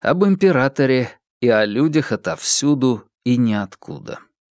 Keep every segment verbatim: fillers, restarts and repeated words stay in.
об императоре и о людях отовсюду и ниоткуда.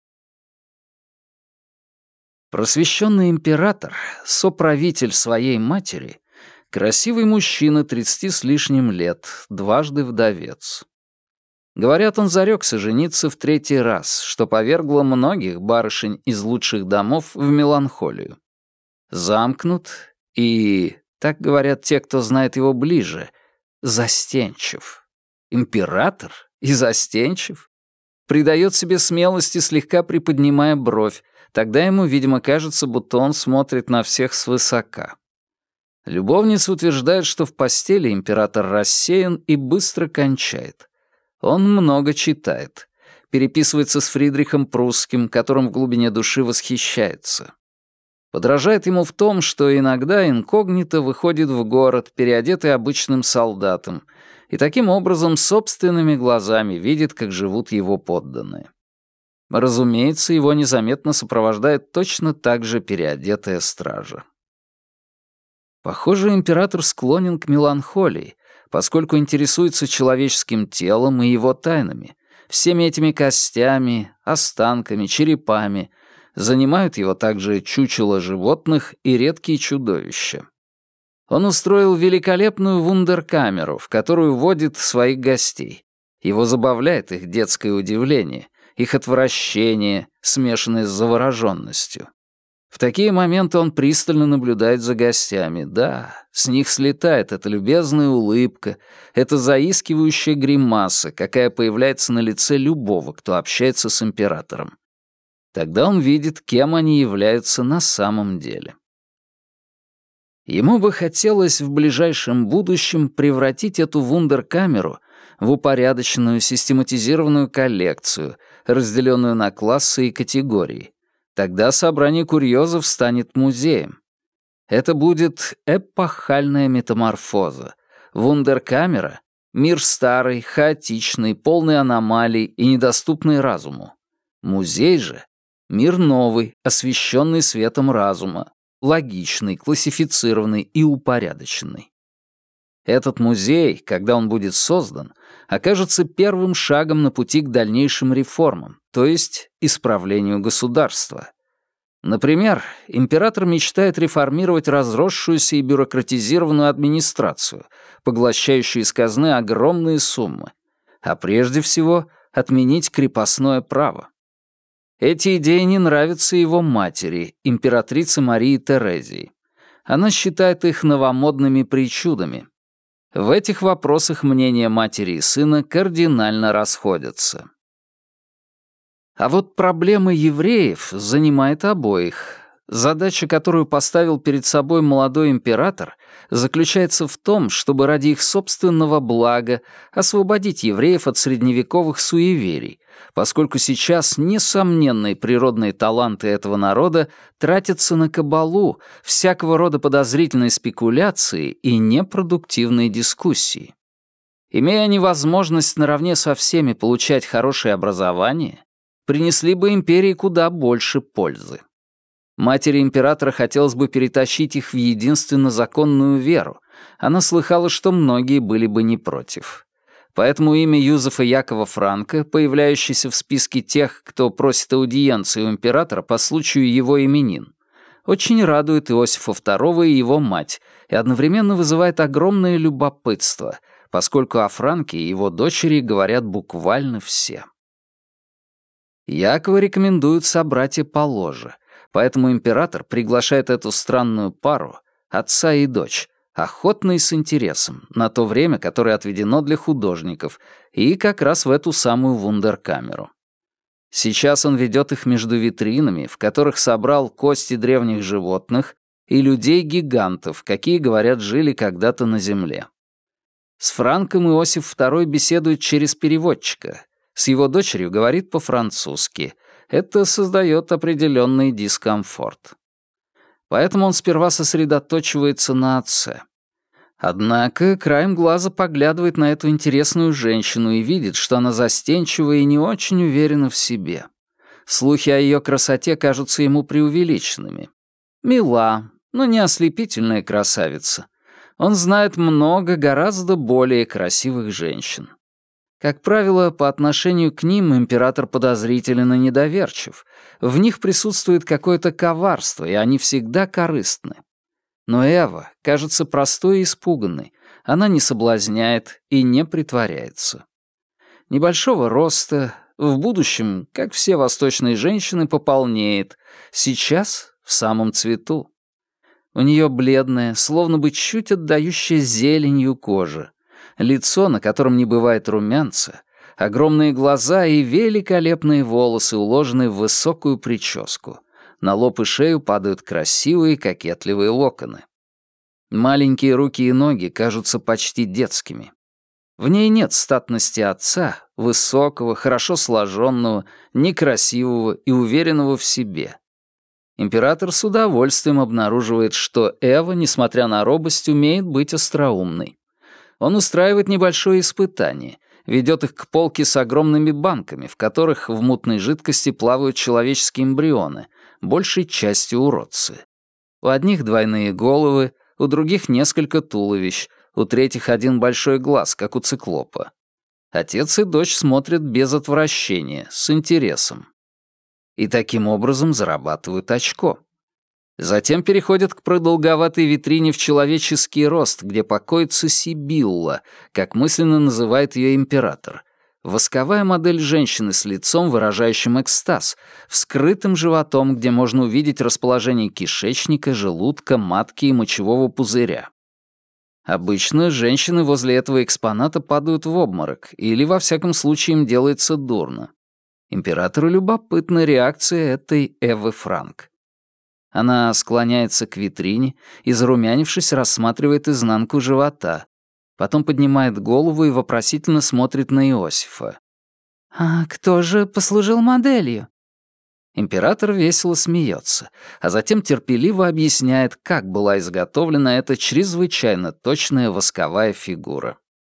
Просвещенный император, соправитель своей матери, красивый мужчина тридцати с лишним лет, дважды вдовец. Говорят, он зарекся жениться в третий раз, что повергло многих барышень из лучших домов в меланхолию. Замкнут и, так говорят те, кто знает его ближе, застенчив. Император и застенчив? Придает себе смелости, слегка приподнимая бровь, тогда ему, видимо, кажется, будто он смотрит на всех свысока. Любовница утверждает, что в постели император рассеян и быстро кончает. Он много читает, переписывается с Фридрихом Прусским, которым в глубине души восхищается. Подражает ему в том, что иногда инкогнито выходит в город, переодетый обычным солдатом, и таким образом собственными глазами видит, как живут его подданные. Разумеется, его незаметно сопровождает точно так же переодетая стража. Похоже, император склонен к меланхолии, поскольку интересуется человеческим телом и его тайнами, всеми этими костями, останками, черепами. Занимают его также чучела животных и редкие чудовища. Он устроил великолепную вундеркамеру, в которую водит своих гостей. Его забавляет их детское удивление, их отвращение, смешанное с завороженностью. В такие моменты он пристально наблюдает за гостями. Да, с них слетает эта любезная улыбка, эта заискивающая гримаса, какая появляется на лице любого, кто общается с императором. Тогда он видит, кем они являются на самом деле. Ему бы хотелось в ближайшем будущем превратить эту вундеркамеру в упорядоченную, систематизированную коллекцию, разделенную на классы и категории. Тогда собрание курьезов станет музеем. Это будет эпохальная метаморфоза. Вундеркамера — мир старый, хаотичный, полный аномалий и недоступный разуму. Музей же — мир новый, освещенный светом разума, логичный, классифицированный и упорядоченный. Этот музей, когда он будет создан, окажется первым шагом на пути к дальнейшим реформам, то есть исправлению государства. Например, император мечтает реформировать разросшуюся и бюрократизированную администрацию, поглощающую из казны огромные суммы, а прежде всего отменить крепостное право. Эти идеи не нравятся его матери, императрице Марии Терезии. Она считает их новомодными причудами. В этих вопросах мнения матери и сына кардинально расходятся. А вот проблема евреев занимает обоих. Задача, которую поставил перед собой молодой император, заключается в том, чтобы ради их собственного блага освободить евреев от средневековых суеверий, поскольку сейчас несомненные природные таланты этого народа тратятся на кабалу, всякого рода подозрительные спекуляции и непродуктивные дискуссии. Имея они возможность наравне со всеми получать хорошее образование, принесли бы империи куда больше пользы. Матери императора хотелось бы перетащить их в единственно законную веру. Она слыхала, что многие были бы не против. Поэтому имя Юзефа Якова Франка, появляющееся в списке тех, кто просит аудиенции у императора по случаю его именин, очень радует Иосифа второго и его мать и одновременно вызывает огромное любопытство, поскольку о Франке и его дочери говорят буквально все. Якова рекомендуют собратья по ложе, поэтому император приглашает эту странную пару, отца и дочь, охотно и с интересом, на то время, которое отведено для художников, и как раз в эту самую вундеркамеру. Сейчас он ведет их между витринами, в которых собрал кости древних животных и людей-гигантов, какие, говорят, жили когда-то на Земле. С Франком Иосиф второй беседует через переводчика, с его дочерью говорит по-французски. Это создает определенный дискомфорт. Поэтому он сперва сосредоточивается на отце. Однако краем глаза поглядывает на эту интересную женщину и видит, что она застенчива и не очень уверена в себе. Слухи о ее красоте кажутся ему преувеличенными. Мила, но не ослепительная красавица. Он знает много гораздо более красивых женщин. Как правило, по отношению к ним император подозрителен и недоверчив. В них присутствует какое-то коварство, и они всегда корыстны. Но Эва кажется простой и испуганной. Она не соблазняет и не притворяется. Небольшого роста, в будущем, как все восточные женщины, пополнеет. Сейчас в самом цвету. У нее бледная, словно бы чуть отдающая зеленью кожа. Лицо, на котором не бывает румянца, огромные глаза и великолепные волосы, уложенные в высокую прическу. На лоб и шею падают красивые кокетливые локоны. Маленькие руки и ноги кажутся почти детскими. В ней нет статности отца, высокого, хорошо сложенного, некрасивого и уверенного в себе. Император с удовольствием обнаруживает, что Эва, несмотря на робость, умеет быть остроумной. Он устраивает небольшое испытание, ведет их к полке с огромными банками, в которых в мутной жидкости плавают человеческие эмбрионы, большей частью уродцы. У одних двойные головы, у других несколько туловищ, у третьих один большой глаз, как у циклопа. Отец и дочь смотрят без отвращения, с интересом. И таким образом зарабатывают очко. Затем переходят к продолговатой витрине в человеческий рост, где покоится Сибилла, как мысленно называет ее император. Восковая модель женщины с лицом, выражающим экстаз, вскрытым животом, где можно увидеть расположение кишечника, желудка, матки и мочевого пузыря. Обычно женщины возле этого экспоната падают в обморок, или, во всяком случае, им делается дурно. Императору любопытна реакция этой Эвы Франк. Она склоняется к витрине и, зарумянившись, рассматривает изнанку живота. Потом поднимает голову и вопросительно смотрит на Иосифа. «А кто же послужил моделью?» Император весело смеется, а затем терпеливо объясняет, как была изготовлена эта чрезвычайно точная восковая фигура.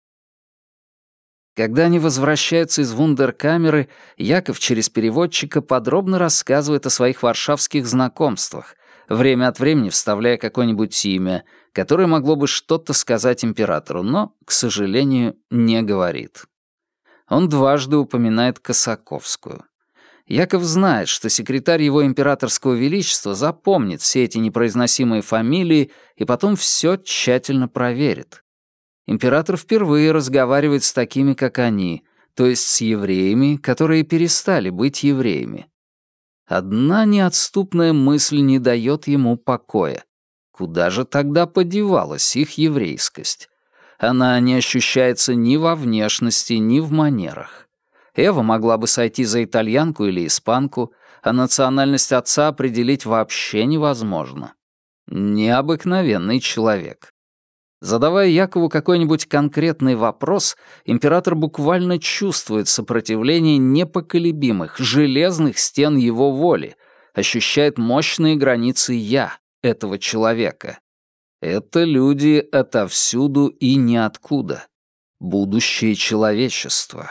Когда они возвращаются из вундеркамеры, Яков через переводчика подробно рассказывает о своих варшавских знакомствах, время от времени вставляя какое-нибудь имя, которое могло бы что-то сказать императору, но, к сожалению, не говорит. Он дважды упоминает Косаковскую. Яков знает, что секретарь его императорского величества запомнит все эти непроизносимые фамилии и потом все тщательно проверит. Император впервые разговаривает с такими, как они, то есть с евреями, которые перестали быть евреями. Одна неотступная мысль не дает ему покоя. Куда же тогда подевалась их еврейскость? Она не ощущается ни во внешности, ни в манерах. Эва могла бы сойти за итальянку или испанку, а национальность отца определить вообще невозможно. Необыкновенный человек. Задавая Якову какой-нибудь конкретный вопрос, император буквально чувствует сопротивление непоколебимых, железных стен его воли, ощущает мощные границы «я» этого человека. Это люди отовсюду и ниоткуда. Будущее человечества.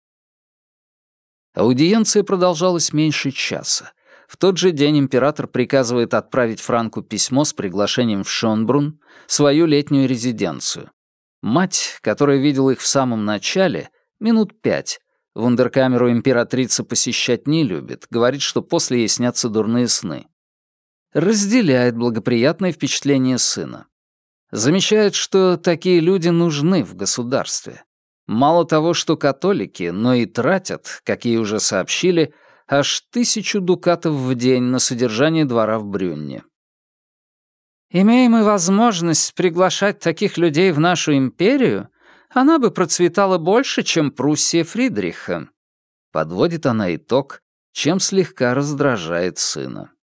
Аудиенция продолжалась меньше часа. В тот же день император приказывает отправить Франку письмо с приглашением в Шонбрунн, свою летнюю резиденцию. Мать, которая видела их в самом начале, минут пять. Вундеркамеру императрица посещать не любит, говорит, что после ей снятся дурные сны. Разделяет благоприятное впечатление сына. Замечает, что такие люди нужны в государстве. Мало того, что католики, но и тратят, как ей уже сообщили, аж тысячу дукатов в день на содержание двора в Брюнне. «Имея мы возможность приглашать таких людей в нашу империю, она бы процветала больше, чем Пруссия Фридриха», — подводит она итог, чем слегка раздражает сына.